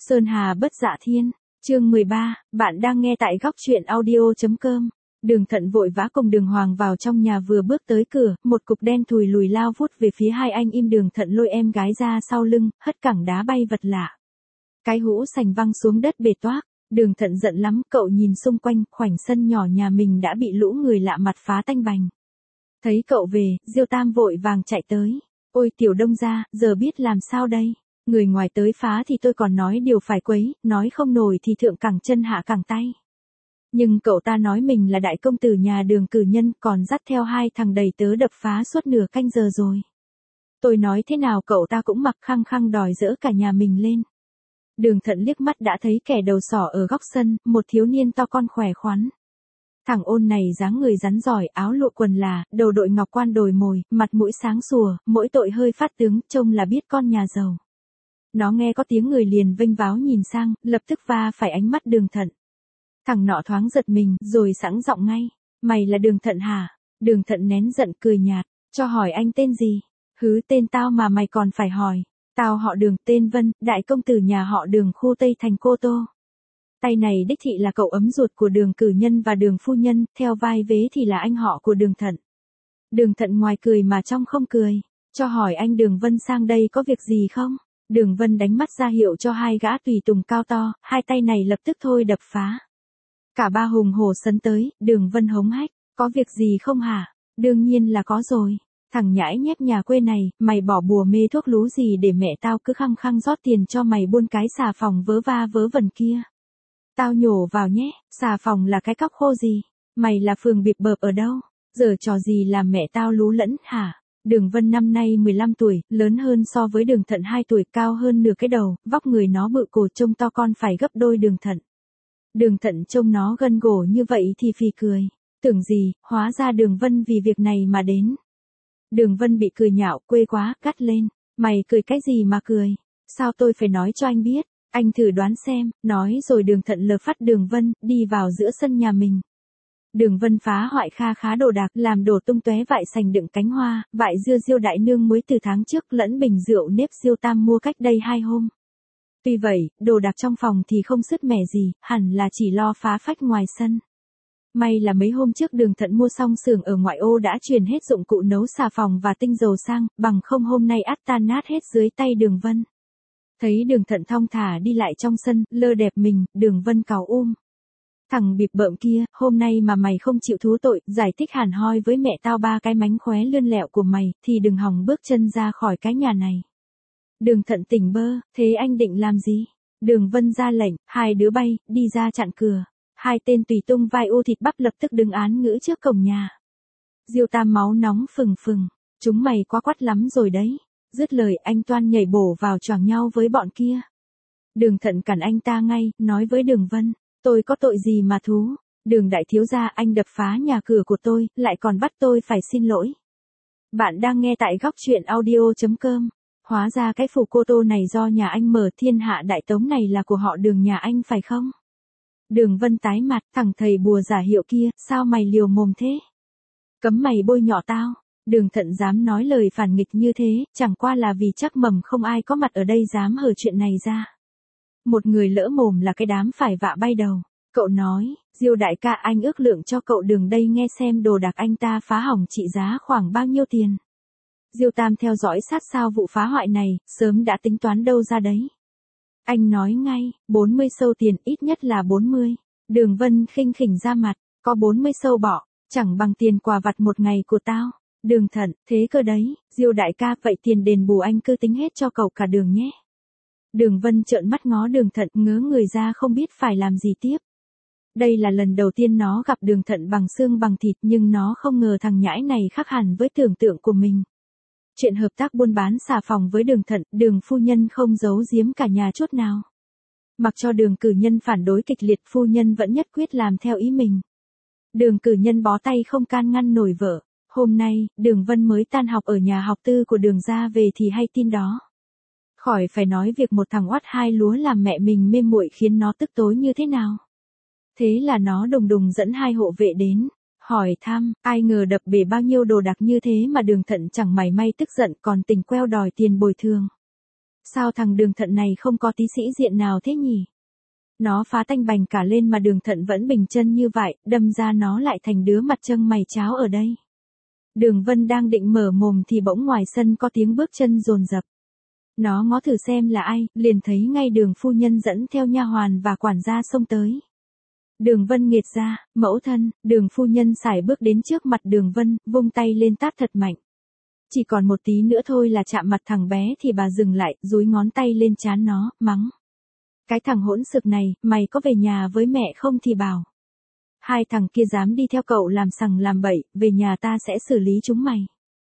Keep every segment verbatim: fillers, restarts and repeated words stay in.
Sơn Hà bất dạ thiên, chương mười ba, bạn đang nghe tại góc truyện audio chấm com. Đường Thận vội vã cùng Đường Hoàng vào trong nhà, vừa bước tới cửa, một cục đen thùi lùi lao vút về phía hai anh im. Đường Thận lôi em gái ra sau lưng, hất cẳng đá bay vật lạ. Cái hũ sành văng xuống đất bể toác. Đường Thận giận lắm, cậu nhìn xung quanh, khoảnh sân nhỏ nhà mình đã bị lũ người lạ mặt phá tanh bành. Thấy cậu về, Diêu Tam vội vàng chạy tới. Ôi tiểu Đông gia, giờ biết làm sao đây? Người ngoài tới phá thì tôi còn nói điều phải quấy, nói không nổi thì thượng cẳng chân hạ cẳng tay. Nhưng cậu ta nói mình là đại công tử nhà Đường cử nhân, còn dắt theo hai thằng đầy tớ đập phá suốt nửa canh giờ rồi. Tôi nói thế nào cậu ta cũng mặc khăng khăng đòi dỡ cả nhà mình lên. Đường Thận liếc mắt đã thấy kẻ đầu sỏ ở góc sân, một thiếu niên to con khỏe khoắn. Thằng ôn này dáng người rắn giỏi, áo lụa quần là, đầu đội ngọc quan đồi mồi, mặt mũi sáng sủa, mỗi tội hơi phát tướng, trông là biết con nhà giàu. Nó nghe có tiếng người liền vênh váo nhìn sang, lập tức va phải ánh mắt Đường Thận. Thằng nọ thoáng giật mình, rồi sẵn giọng ngay. Mày là Đường Thận hả? Đường Thận nén giận cười nhạt, cho hỏi anh tên gì? Hứ, tên tao mà mày còn phải hỏi. Tao họ Đường, tên Vân, đại công tử nhà họ Đường khu Tây thành Cô Tô. Tay này đích thị là cậu ấm ruột của Đường cử nhân và Đường phu nhân, theo vai vế thì là anh họ của Đường Thận. Đường Thận ngoài cười mà trong không cười. Cho hỏi anh Đường Vân sang đây có việc gì không? Đường Vân đánh mắt ra hiệu cho hai gã tùy tùng cao to, hai tay này lập tức thôi đập phá. Cả ba hùng hổ sấn tới, Đường Vân hống hách, có việc gì không hả? Đương nhiên là có rồi. Thằng nhãi nhép nhà quê này, mày bỏ bùa mê thuốc lú gì để mẹ tao cứ khăng khăng rót tiền cho mày buôn cái xà phòng vớ va vớ vẩn kia? Tao nhổ vào nhé, xà phòng là cái cóc khô gì? Mày là phường bịp bợp ở đâu? Giờ trò gì làm mẹ tao lú lẫn hả? Đường Vân năm nay mười lăm tuổi, lớn hơn so với Đường Thận hai tuổi, cao hơn nửa cái đầu, vóc người nó bự cổ trông to con phải gấp đôi Đường Thận. Đường Thận trông nó gân gổ như vậy thì phì cười. Tưởng gì, hóa ra Đường Vân vì việc này mà đến. Đường Vân bị cười nhạo, quê quá, cắt lên. Mày cười cái gì mà cười? Sao tôi phải nói cho anh biết? Anh thử đoán xem, nói rồi Đường Thận lờ phát Đường Vân, đi vào giữa sân nhà mình. Đường Vân phá hoại kha khá đồ đạc, làm đổ tung tóe vại sành đựng cánh hoa, vại dưa Diêu đại nương mới từ tháng trước, lẫn bình rượu nếp Diêu Tam mua cách đây hai hôm. Tuy vậy, đồ đạc trong phòng thì không sứt mẻ gì, hẳn là chỉ lo phá phách ngoài sân. May là mấy hôm trước Đường Thận mua xong xưởng ở ngoại ô đã truyền hết dụng cụ nấu xà phòng và tinh dầu sang, bằng không hôm nay ắt tan nát hết dưới tay Đường Vân. Thấy Đường Thận thong thả đi lại trong sân, lơ đẹp mình, Đường Vân cáu um. Thằng bịp bợm kia, hôm nay mà mày không chịu thú tội, giải thích hẳn hoi với mẹ tao ba cái mánh khóe lươn lẹo của mày, thì đừng hòng bước chân ra khỏi cái nhà này. Đường Thận tỉnh bơ, thế anh định làm gì? Đường Vân ra lệnh, hai đứa bay, đi ra chặn cửa. Hai tên tùy tung vai ô thịt bắp lập tức đứng án ngữ trước cổng nhà. Diêu Tam máu nóng phừng phừng, chúng mày quá quắt lắm rồi đấy. Dứt lời anh toan nhảy bổ vào choàng nhau với bọn kia. Đường Thận cản anh ta ngay, nói với Đường Vân, tôi có tội gì mà thú? Đường đại thiếu gia, anh đập phá nhà cửa của tôi, lại còn bắt tôi phải xin lỗi. Bạn đang nghe tại góc truyện audio chấm com. Hóa ra cái phủ Cô Tô này do nhà anh mở, thiên hạ đại tống này là của họ Đường nhà anh phải không? Đường Vân tái mặt, thằng thầy bùa giả hiệu kia, sao mày liều mồm thế? Cấm mày bôi nhọ tao. Đường Thận dám nói lời phản nghịch như thế, chẳng qua là vì chắc mầm không ai có mặt ở đây dám hở chuyện này ra. Một người lỡ mồm là cái đám phải vạ bay đầu. Cậu nói, Diêu đại ca, anh ước lượng cho cậu Đường đây nghe xem đồ đạc anh ta phá hỏng trị giá khoảng bao nhiêu tiền. Diêu Tam theo dõi sát sao vụ phá hoại này, sớm đã tính toán đâu ra đấy. Anh nói ngay, bốn mươi sâu tiền, ít nhất là bốn mươi. Đường Vân khinh khỉnh ra mặt, có bốn mươi sâu bỏ, chẳng bằng tiền quà vặt một ngày của tao. Đường Thận, thế cơ đấy, Diêu đại ca, vậy tiền đền bù anh cứ tính hết cho cậu cả Đường nhé. Đường Vân trợn mắt ngó Đường Thận, ngớ người ra không biết phải làm gì tiếp. Đây là lần đầu tiên nó gặp Đường Thận bằng xương bằng thịt, nhưng nó không ngờ thằng nhãi này khác hẳn với tưởng tượng của mình. Chuyện hợp tác buôn bán xà phòng với Đường Thận, Đường phu nhân không giấu giếm cả nhà chút nào. Mặc cho Đường cử nhân phản đối kịch liệt, phu nhân vẫn nhất quyết làm theo ý mình. Đường cử nhân bó tay không can ngăn nổi vợ. Hôm nay, Đường Vân mới tan học ở nhà học tư của Đường gia về thì hay tin đó. Khỏi phải nói việc một thằng oát hai lúa làm mẹ mình mê muội khiến nó tức tối như thế nào. Thế là nó đùng đùng dẫn hai hộ vệ đến, hỏi thăm, ai ngờ đập bể bao nhiêu đồ đạc như thế mà Đường Thận chẳng mảy may tức giận, còn tình queo đòi tiền bồi thường. Sao thằng Đường Thận này không có tí sĩ diện nào thế nhỉ? Nó phá tanh bành cả lên mà Đường Thận vẫn bình chân như vậy, đâm ra nó lại thành đứa mặt trâng mày cháo ở đây. Đường Vân đang định mở mồm thì bỗng ngoài sân có tiếng bước chân dồn dập. Nó ngó thử xem là ai, liền thấy ngay Đường phu nhân dẫn theo nha hoàn và quản gia xông tới. Đường Vân nghiệt ra, mẫu thân, Đường phu nhân sải bước đến trước mặt Đường Vân, vung tay lên tát thật mạnh. Chỉ còn một tí nữa thôi là chạm mặt thằng bé thì bà dừng lại, dúi ngón tay lên trán nó, mắng. Cái thằng hỗn xược này, mày có về nhà với mẹ không thì bảo. Hai thằng kia dám đi theo cậu làm sằng làm bậy, về nhà ta sẽ xử lý chúng mày.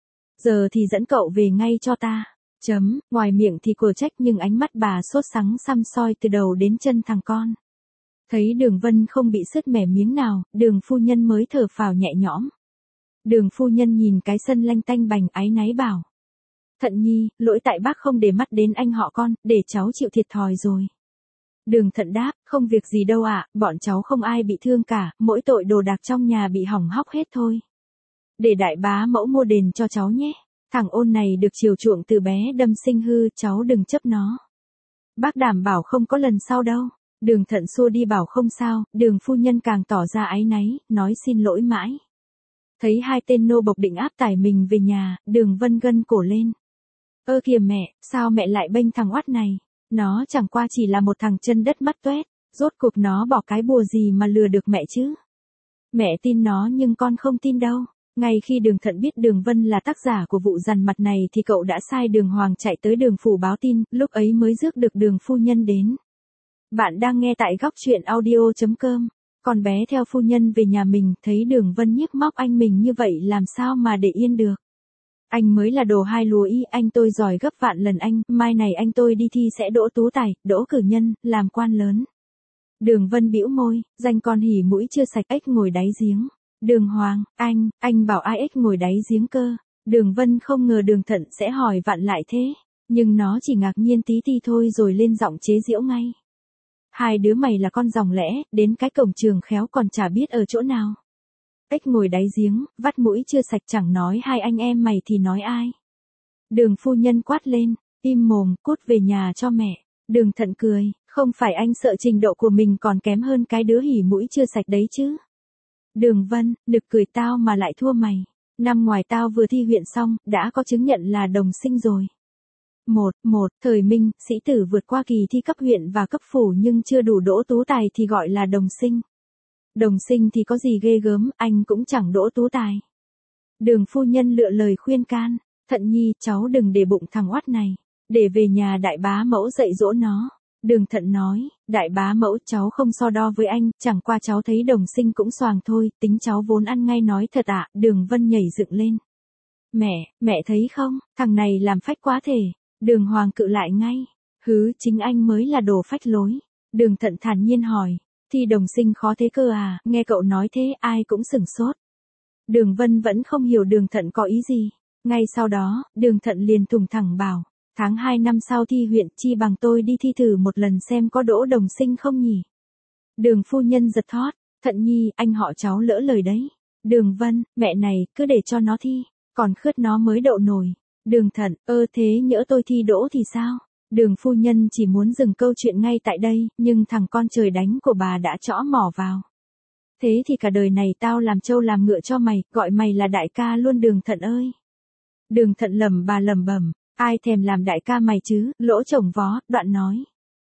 Giờ thì dẫn cậu về ngay cho ta. Chấm, ngoài miệng thì của trách nhưng ánh mắt bà sốt sắng săm soi từ đầu đến chân thằng con. Thấy Đường Vân không bị sứt mẻ miếng nào, Đường phu nhân mới thở phào nhẹ nhõm. Đường phu nhân nhìn cái sân lanh tanh bành áy náy bảo. Thận nhi, lỗi tại bác không để mắt đến anh họ con, để cháu chịu thiệt thòi rồi. Đường Thận đáp, không việc gì đâu ạ, bọn cháu không ai bị thương cả, mỗi tội đồ đạc trong nhà bị hỏng hóc hết thôi. Để đại bá mẫu mua đền cho cháu nhé, thằng ôn này được chiều chuộng từ bé đâm sinh hư, cháu đừng chấp nó. Bác đảm bảo không có lần sau đâu. Đường Thận xua đi bảo không sao, Đường phu nhân càng tỏ ra áy náy, nói xin lỗi mãi. Thấy hai tên nô bộc định áp tải mình về nhà, Đường Vân gân cổ lên. Ơ kìa mẹ, sao mẹ lại bênh thằng oát này? Nó chẳng qua chỉ là một thằng chân đất mắt toét, rốt cuộc nó bỏ cái bùa gì mà lừa được mẹ chứ? Mẹ tin nó nhưng con không tin đâu. Ngay khi Đường Thận biết Đường Vân là tác giả của vụ dằn mặt này thì cậu đã sai Đường Hoàng chạy tới Đường phủ báo tin, lúc ấy mới rước được Đường phu nhân đến. Bạn đang nghe tại góc truyện audio chấm com. Con bé theo phu nhân về nhà mình, thấy Đường Vân nhiếc móc anh mình như vậy làm sao mà để yên được. Anh mới là đồ hai lúa y, anh tôi giỏi gấp vạn lần anh, mai này anh tôi đi thi sẽ đỗ tú tài, đỗ cử nhân, làm quan lớn. Đường Vân bĩu môi, danh con hỉ mũi chưa sạch ếch ngồi đáy giếng. Đường Hoàng, anh, anh bảo ai ếch ngồi đáy giếng cơ. Đường Vân không ngờ Đường Thận sẽ hỏi vặn lại thế, nhưng nó chỉ ngạc nhiên tí ti thôi rồi lên giọng chế giễu ngay. Hai đứa mày là con ròng lẽ, đến cái cổng trường khéo còn chả biết ở chỗ nào. Ếch ngồi đáy giếng, vắt mũi chưa sạch chẳng nói hai anh em mày thì nói ai. Đường phu nhân quát lên, im mồm, cút về nhà cho mẹ. Đường Thận cười, không phải anh sợ trình độ của mình còn kém hơn cái đứa hỉ mũi chưa sạch đấy chứ. Đường Vân, nực cười tao mà lại thua mày. Năm ngoài tao vừa thi huyện xong, đã có chứng nhận là đồng sinh rồi. Một, một, thời Minh, sĩ tử vượt qua kỳ thi cấp huyện và cấp phủ nhưng chưa đủ đỗ tú tài thì gọi là đồng sinh. Đồng sinh thì có gì ghê gớm, anh cũng chẳng đỗ tú tài. Đường phu nhân lựa lời khuyên can, Thận nhi, cháu đừng để bụng thằng oát này, để về nhà đại bá mẫu dạy dỗ nó. Đường Thận nói, đại bá mẫu cháu không so đo với anh, chẳng qua cháu thấy đồng sinh cũng xoàng thôi, tính cháu vốn ăn ngay nói thật ạ. Đường Vân nhảy dựng lên. Mẹ, mẹ thấy không, thằng này làm phách quá thể. Đường Hoàng cự lại ngay, hứ chính anh mới là đồ phách lối. Đường Thận thản nhiên hỏi, thi đồng sinh khó thế cơ à, nghe cậu nói thế ai cũng sửng sốt. Đường Vân vẫn không hiểu Đường Thận có ý gì. Ngay sau đó, Đường Thận liền thùng thẳng bảo, tháng hai năm sau thi huyện chi bằng tôi đi thi thử một lần xem có đỗ đồng sinh không nhỉ. Đường phu nhân giật thót, Thận nhi, anh họ cháu lỡ lời đấy. Đường Vân, mẹ này, cứ để cho nó thi, còn khướt nó mới đậu nổi. Đường Thận, ơ thế nhỡ tôi thi đỗ thì sao? Đường phu nhân chỉ muốn dừng câu chuyện ngay tại đây, nhưng thằng con trời đánh của bà đã trõ mỏ vào. Thế thì cả đời này tao làm trâu làm ngựa cho mày, gọi mày là đại ca luôn Đường Thận ơi. Đường Thận lẩm bà lẩm bẩm, ai thèm làm đại ca mày chứ, lỗ chồng vó, đoạn nói.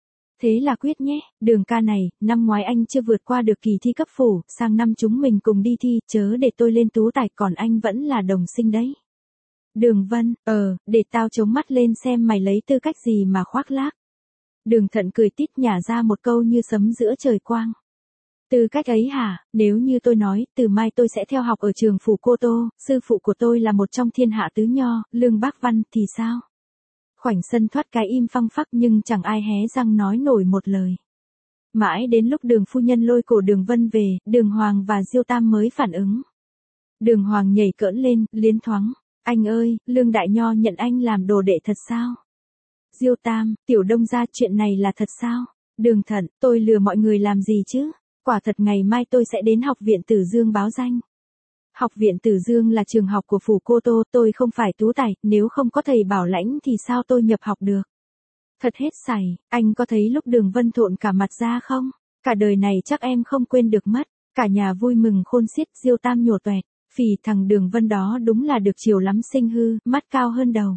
Thế là quyết nhé, Đường ca này, năm ngoái anh chưa vượt qua được kỳ thi cấp phủ, sang năm chúng mình cùng đi thi, chớ để tôi lên tú tài, còn anh vẫn là đồng sinh đấy. Đường Vân, ờ, để tao chống mắt lên xem mày lấy tư cách gì mà khoác lác. Đường Thận cười tít nhả ra một câu như sấm giữa trời quang. Tư cách ấy hả, nếu như tôi nói, từ mai tôi sẽ theo học ở trường phủ Cô Tô, sư phụ của tôi là một trong thiên hạ tứ nho, Lương Bác Văn, thì sao? Khoảnh sân thoát cái im phăng phắc nhưng chẳng ai hé răng nói nổi một lời. Mãi đến lúc Đường phu nhân lôi cổ Đường Vân về, Đường Hoàng và Diêu Tam mới phản ứng. Đường Hoàng nhảy cỡn lên, liến thoáng. Anh ơi, Lương Đại Nho nhận anh làm đồ đệ thật sao? Diêu Tam, Tiểu Đông gia, chuyện này là thật sao? Đường Thận, tôi lừa mọi người làm gì chứ? Quả thật ngày mai tôi sẽ đến học viện Tử Dương báo danh. Học viện Tử Dương là trường học của phủ Cô Tô, tôi không phải tú tài, nếu không có thầy bảo lãnh thì sao tôi nhập học được? Thật hết sảy, anh có thấy lúc Đường Vân thộn cả mặt ra không? Cả đời này chắc em không quên được mất. Cả nhà vui mừng khôn xiết, Diêu Tam nhổ toẹt. Phì thằng Đường Vân đó đúng là được chiều lắm sinh hư, mắt cao hơn đầu.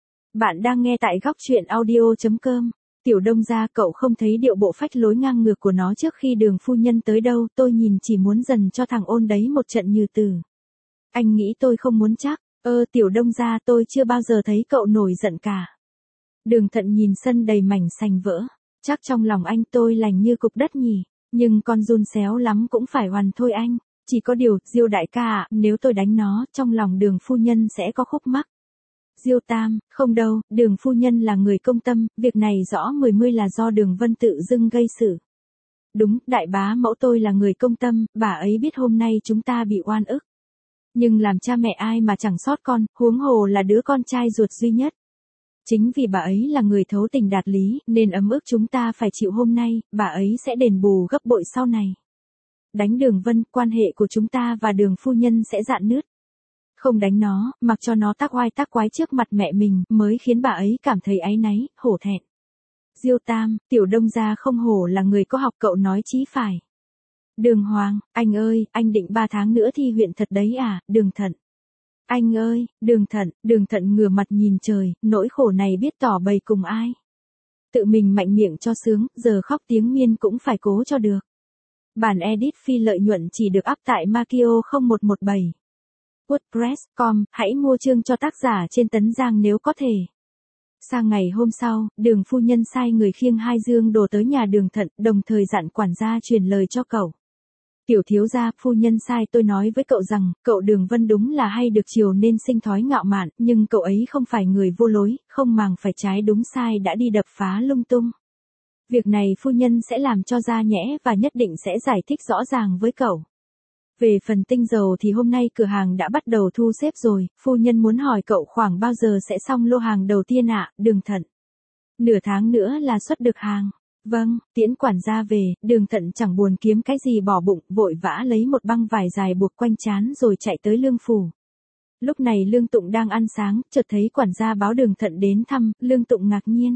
Bạn đang nghe tại góc truyện audio.com. Tiểu Đông gia, cậu không thấy điệu bộ phách lối ngang ngược của nó trước khi Đường phu nhân tới đâu, tôi nhìn chỉ muốn dần cho thằng ôn đấy một trận như tử. Anh nghĩ tôi không muốn chắc. Ơ Tiểu Đông gia, tôi chưa bao giờ thấy cậu nổi giận cả. Đường Thận nhìn sân đầy mảnh sành vỡ. Chắc trong lòng anh tôi lành như cục đất nhỉ. Nhưng con run xéo lắm cũng phải hoàn thôi anh. Chỉ có điều, Diêu đại ca ạ, nếu tôi đánh nó, trong lòng Đường phu nhân sẽ có khúc mắc. Diêu Tam, không đâu, Đường phu nhân là người công tâm, việc này rõ mười mươi là do Đường Vân tự dưng gây sự. Đúng, đại bá mẫu tôi là người công tâm, bà ấy biết hôm nay chúng ta bị oan ức. Nhưng làm cha mẹ ai mà chẳng sót con, huống hồ là đứa con trai ruột duy nhất. Chính vì bà ấy là người thấu tình đạt lý, nên ấm ức chúng ta phải chịu hôm nay, bà ấy sẽ đền bù gấp bội sau này. Đánh Đường Vân, quan hệ của chúng ta và Đường phu nhân sẽ rạn nứt. Không đánh nó, mặc cho nó tác oai tác quái trước mặt mẹ mình, mới khiến bà ấy cảm thấy áy náy, hổ thẹn. Diêu Tam, Tiểu Đông gia không hổ là người có học, cậu nói chí phải. Đường Hoàng, anh ơi, anh định ba tháng nữa thi huyện thật đấy à, Đường Thận. Anh ơi, Đường Thận, Đường Thận ngửa mặt nhìn trời, nỗi khổ này biết tỏ bày cùng ai. Tự mình mạnh miệng cho sướng, giờ khóc tiếng miên cũng phải cố cho được. Bản edit phi lợi nhuận chỉ được up tại Makio không một một bảy. WordPress chấm com, hãy mua chương cho tác giả trên Tấn Giang nếu có thể. Sang ngày hôm sau, Đường phu nhân sai người khiêng hai dương đồ tới nhà Đường Thận, đồng thời dặn quản gia truyền lời cho cậu. Tiểu thiếu gia, phu nhân sai tôi nói với cậu rằng, cậu Đường Vân đúng là hay được chiều nên sinh thói ngạo mạn, nhưng cậu ấy không phải người vô lối, không màng phải trái đúng sai đã đi đập phá lung tung. Việc này phu nhân sẽ làm cho ra nhẽ và nhất định sẽ giải thích rõ ràng với cậu. Về phần tinh dầu thì hôm nay cửa hàng đã bắt đầu thu xếp rồi, phu nhân muốn hỏi cậu khoảng bao giờ sẽ xong lô hàng đầu tiên ạ, Đường Thận. Nửa tháng nữa là xuất được hàng. Vâng, tiễn quản gia về, Đường Thận chẳng buồn kiếm cái gì bỏ bụng, vội vã lấy một băng vải dài buộc quanh trán rồi chạy tới Lương phủ. Lúc này Lương Tụng đang ăn sáng, chợt thấy quản gia báo Đường Thận đến thăm, Lương Tụng ngạc nhiên.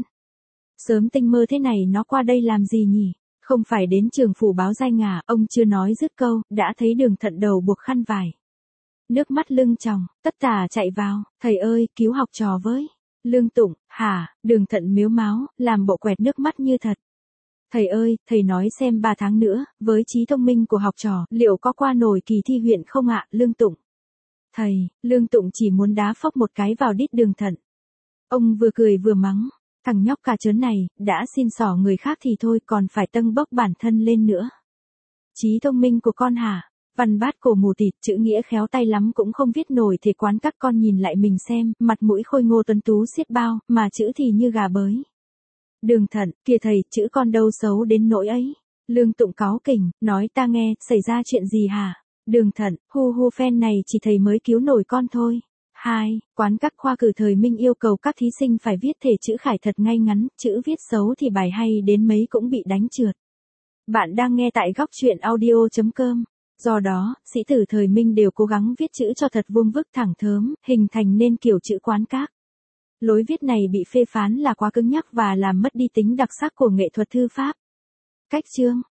Sớm tinh mơ thế này nó qua đây làm gì nhỉ? Không phải đến trường phủ báo danh à, ông chưa nói dứt câu, đã thấy Đường Thận đầu buộc khăn vải. Nước mắt lưng tròng, tất tả chạy vào, thầy ơi, cứu học trò với. Lương Tụng, hả, Đường Thận mếu máo, làm bộ quẹt nước mắt như thật. Thầy ơi, thầy nói xem ba tháng nữa, với trí thông minh của học trò, liệu có qua nổi kỳ thi huyện không ạ, Lương Tụng? Thầy, Lương Tụng chỉ muốn đá phóc một cái vào đít Đường Thận. Ông vừa cười vừa mắng, thằng nhóc cà chớn này, đã xin xỏ người khác thì thôi còn phải tâng bốc bản thân lên nữa. Trí thông minh của con hả? Văn bát cổ mù tịt, chữ nghĩa khéo tay lắm cũng không viết nổi thì quán các con nhìn lại mình xem, mặt mũi khôi ngô tuấn tú xiết bao, mà chữ thì như gà bới. Đường Thận, kìa thầy, chữ con đâu xấu đến nỗi ấy. Lương Tụng cáu kỉnh, nói ta nghe, xảy ra chuyện gì hả? Đường Thận, hu hu phen này chỉ thầy mới cứu nổi con thôi. Hai, quán các khoa cử thời Minh yêu cầu các thí sinh phải viết thể chữ khải thật ngay ngắn, chữ viết xấu thì bài hay đến mấy cũng bị đánh trượt. Bạn đang nghe tại góc truyện audio.com. Do đó, sĩ tử thời Minh đều cố gắng viết chữ cho thật vuông vức thẳng thớm, hình thành nên kiểu chữ quán các. Lối viết này bị phê phán là quá cứng nhắc và làm mất đi tính đặc sắc của nghệ thuật thư pháp. Cách chương,